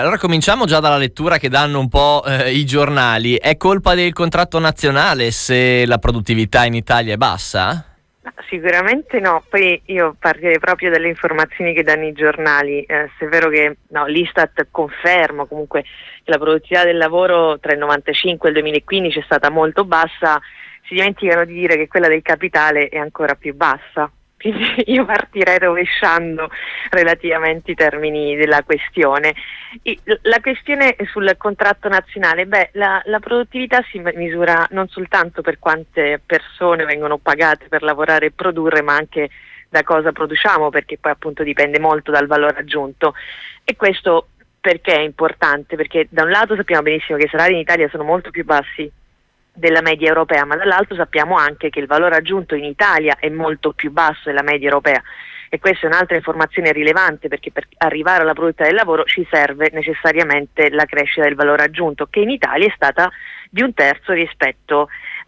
Allora cominciamo già dalla lettura che danno un po' i giornali. È colpa del contratto nazionale se la produttività in Italia è bassa? Sicuramente no, poi io partirei proprio dalle informazioni che danno i giornali. Se è vero che l'Istat conferma comunque che la produttività del lavoro tra il 95 e il 2015 è stata molto bassa, si dimenticano di dire che quella del capitale è ancora più bassa. Quindi io partirei rovesciando relativamente i termini della questione. La questione sul contratto nazionale, la produttività si misura non soltanto per quante persone vengono pagate per lavorare e produrre, ma anche da cosa produciamo, perché poi appunto dipende molto dal valore aggiunto. E questo perché è importante? Perché da un lato sappiamo benissimo che i salari in Italia sono molto più bassi della media europea, ma dall'altro sappiamo anche che il valore aggiunto in Italia è molto più basso della media europea, e questa è un'altra informazione rilevante, perché per arrivare alla produttività del lavoro ci serve necessariamente la crescita del valore aggiunto, che in Italia è stata di 1/3 rispetto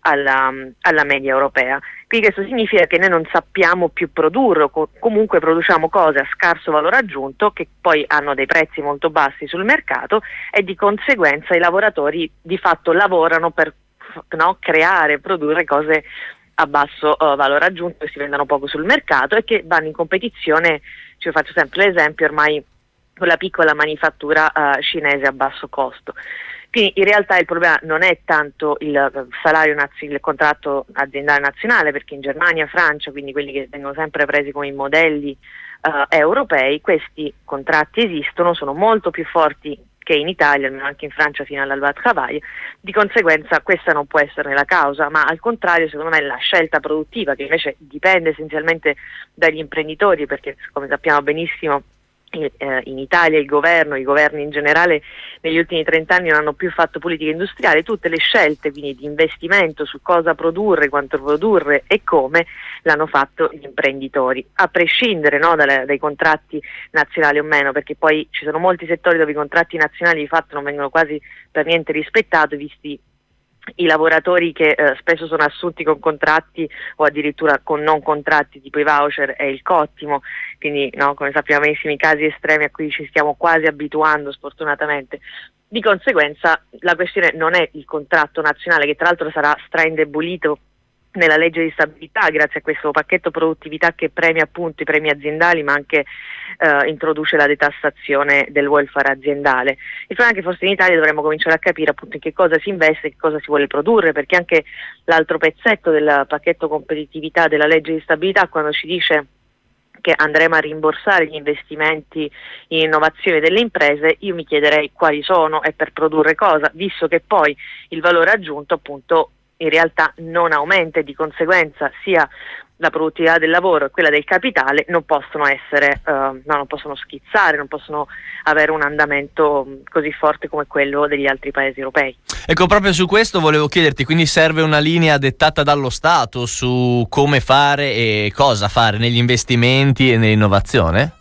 alla media europea. Quindi questo significa che noi non sappiamo più produrre, o comunque produciamo cose a scarso valore aggiunto che poi hanno dei prezzi molto bassi sul mercato, e di conseguenza i lavoratori di fatto lavorano per creare, produrre cose a basso valore aggiunto, che si vendono poco sul mercato e che vanno in competizione. Ci faccio sempre l'esempio ormai con la piccola manifattura cinese a basso costo. Quindi in realtà il problema non è tanto il salario il contratto aziendale nazionale, perché in Germania, Francia, quindi quelli che vengono sempre presi come i modelli europei, questi contratti esistono, sono molto più forti che in Italia, almeno anche in Francia fino all'Alba Travail. Di conseguenza questa non può essere la causa, ma al contrario secondo me la scelta produttiva, che invece dipende essenzialmente dagli imprenditori, perché come sappiamo benissimo in Italia i governi in generale negli ultimi 30 anni non hanno più fatto politica industriale. Tutte le scelte quindi di investimento su cosa produrre, quanto produrre e come l'hanno fatto gli imprenditori, a prescindere dai contratti nazionali o meno, perché poi ci sono molti settori dove i contratti nazionali di fatto non vengono quasi per niente rispettati, visti i lavoratori che spesso sono assunti con contratti o addirittura con non contratti, tipo i voucher e il cottimo. Quindi come sappiamo benissimo, i casi estremi a cui ci stiamo quasi abituando sfortunatamente. Di conseguenza la questione non è il contratto nazionale, che tra l'altro sarà straindebolito nella legge di stabilità grazie a questo pacchetto produttività che premia appunto i premi aziendali, ma anche introduce la detassazione del welfare aziendale. Il problema è che forse in Italia dovremmo cominciare a capire appunto in che cosa si investe, che cosa si vuole produrre, perché anche l'altro pezzetto del pacchetto competitività della legge di stabilità, quando ci dice che andremo a rimborsare gli investimenti in innovazione delle imprese, io mi chiederei quali sono e per produrre cosa, visto che poi il valore aggiunto appunto in realtà non aumenta, e di conseguenza sia la produttività del lavoro e quella del capitale non possono essere, non possono schizzare, non possono avere un andamento così forte come quello degli altri paesi europei. Ecco, proprio su questo volevo chiederti, quindi serve una linea dettata dallo Stato su come fare e cosa fare negli investimenti e nell'innovazione?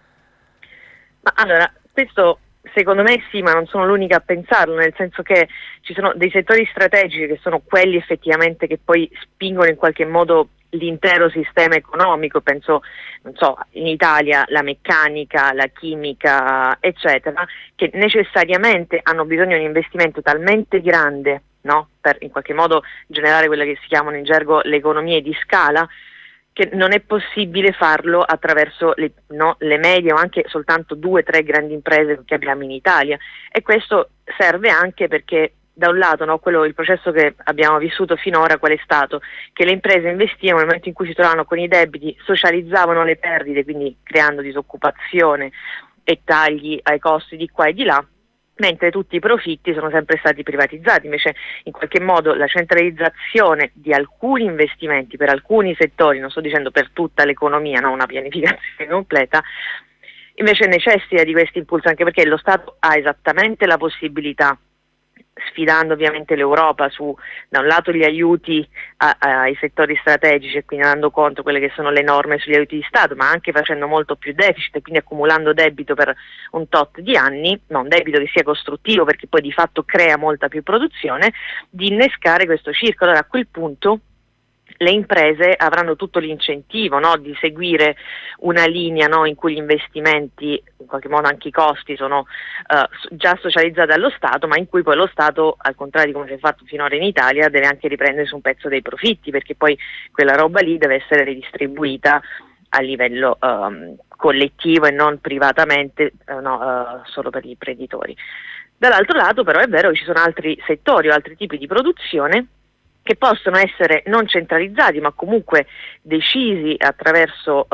Ma allora, questo secondo me sì, ma non sono l'unica a pensarlo, nel senso che ci sono dei settori strategici che sono quelli effettivamente che poi spingono in qualche modo l'intero sistema economico. Penso, non so, in Italia la meccanica, la chimica, eccetera, che necessariamente hanno bisogno di un investimento talmente grande, per in qualche modo generare quelle che si chiamano in gergo le economie di scala, che non è possibile farlo attraverso le medie o anche soltanto 2-3 grandi imprese che abbiamo in Italia. E questo serve anche perché da un lato il processo che abbiamo vissuto finora qual è stato? Che le imprese investivano nel momento in cui si trovavano con i debiti, socializzavano le perdite, quindi creando disoccupazione e tagli ai costi di qua e di là, mentre tutti i profitti sono sempre stati privatizzati. Invece in qualche modo la centralizzazione di alcuni investimenti per alcuni settori, non sto dicendo per tutta l'economia, una pianificazione completa, invece necessita di questo impulso, anche perché lo Stato ha esattamente la possibilità, sfidando ovviamente l'Europa su da un lato gli aiuti ai settori strategici e quindi dando conto quelle che sono le norme sugli aiuti di Stato, ma anche facendo molto più deficit e quindi accumulando debito per un tot di anni, un debito che sia costruttivo perché poi di fatto crea molta più produzione, di innescare questo circolo. Allora a quel punto le imprese avranno tutto l'incentivo, no, di seguire una linea, no, in cui gli investimenti, in qualche modo anche i costi, sono già socializzati dallo Stato, ma in cui poi lo Stato, al contrario di come si è fatto finora in Italia, deve anche riprendersi un pezzo dei profitti, perché poi quella roba lì deve essere ridistribuita a livello collettivo e non privatamente, solo per gli imprenditori. Dall'altro lato però è vero che ci sono altri settori o altri tipi di produzione che possono essere non centralizzati ma comunque decisi attraverso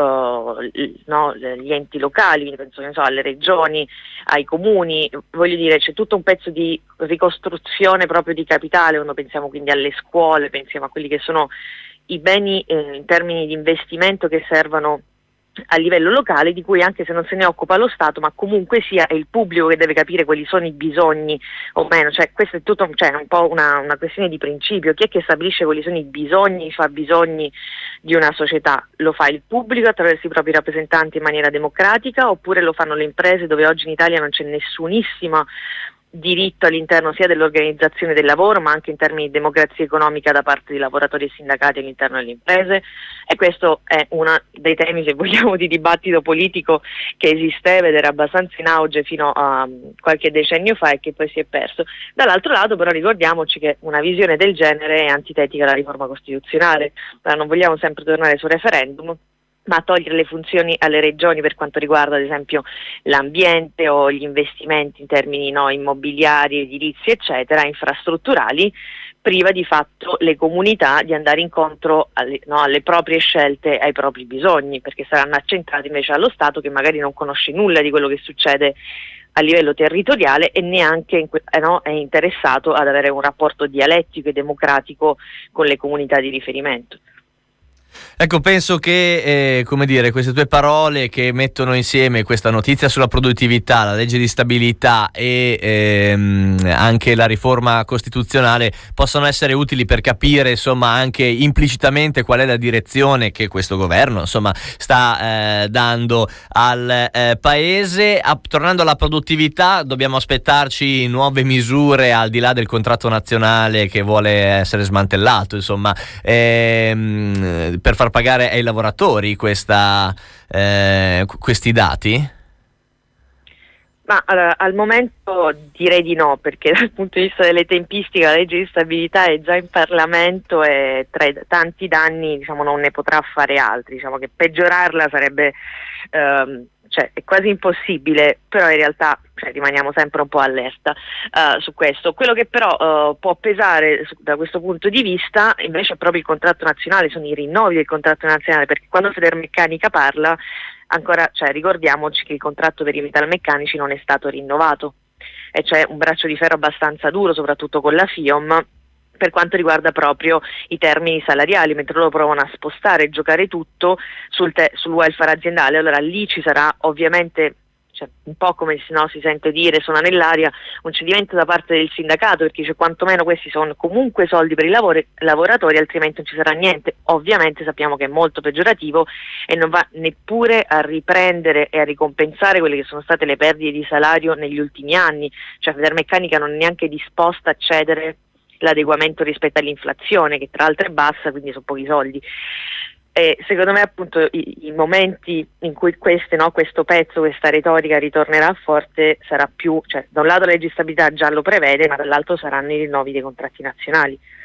gli enti locali, quindi penso che, alle regioni, ai comuni, voglio dire c'è tutto un pezzo di ricostruzione proprio di capitale, quando pensiamo quindi alle scuole, pensiamo a quelli che sono i beni in termini di investimento che servono a livello locale, di cui anche se non se ne occupa lo Stato, ma comunque sia è il pubblico che deve capire quali sono i bisogni o meno, cioè questo è tutto, un po' una questione di principio. Chi è che stabilisce quali sono i bisogni, i fabbisogni di una società? Lo fa il pubblico attraverso i propri rappresentanti in maniera democratica, oppure lo fanno le imprese, dove oggi in Italia non c'è nessunissima diritto all'interno sia dell'organizzazione del lavoro ma anche in termini di democrazia economica da parte di lavoratori e sindacati all'interno delle imprese, e questo è uno dei temi, se vogliamo, di dibattito politico che esisteva ed era abbastanza in auge fino a qualche decennio fa e che poi si è perso. Dall'altro lato però ricordiamoci che una visione del genere è antitetica alla riforma costituzionale, non vogliamo sempre tornare sul referendum, ma togliere le funzioni alle regioni per quanto riguarda ad esempio l'ambiente o gli investimenti in termini immobiliari, edilizi eccetera, infrastrutturali, priva di fatto le comunità di andare incontro alle proprie scelte, ai propri bisogni, perché saranno accentrati invece allo Stato che magari non conosce nulla di quello che succede a livello territoriale e neanche è interessato ad avere un rapporto dialettico e democratico con le comunità di riferimento. Ecco, penso che queste tue parole che mettono insieme questa notizia sulla produttività, la legge di stabilità e anche la riforma costituzionale possano essere utili per capire anche implicitamente qual è la direzione che questo governo sta dando al paese. Tornando alla produttività, dobbiamo aspettarci nuove misure al di là del contratto nazionale che vuole essere smantellato, per far pagare ai lavoratori questi dati? Ma allora, al momento direi di no, perché dal punto di vista delle tempistiche la legge di stabilità è già in Parlamento e tra i tanti danni non ne potrà fare altri, che peggiorarla sarebbe è quasi impossibile, però in realtà rimaniamo sempre un po' allerta su questo. Quello che però può pesare da questo punto di vista invece è proprio il contratto nazionale, sono i rinnovi del contratto nazionale, perché quando Federmeccanica parla ancora, ricordiamoci che il contratto per i metalmeccanici non è stato rinnovato e c'è un braccio di ferro abbastanza duro, soprattutto con la FIOM, per quanto riguarda proprio i termini salariali, mentre loro provano a spostare e giocare tutto sul welfare aziendale. Allora lì ci sarà ovviamente, un po' come si sente dire, suona nell'aria, un cedimento da parte del sindacato, perché dice quantomeno questi sono comunque soldi per i lavoratori, altrimenti non ci sarà niente. Ovviamente sappiamo che è molto peggiorativo e non va neppure a riprendere e a ricompensare quelle che sono state le perdite di salario negli ultimi anni, Federmeccanica non è neanche disposta a cedere l'adeguamento rispetto all'inflazione, che tra l'altro è bassa, quindi sono pochi soldi. E secondo me appunto i momenti in cui questo pezzo, questa retorica ritornerà forte sarà più, da un lato la legge di stabilità già lo prevede, ma dall'altro saranno i rinnovi dei contratti nazionali.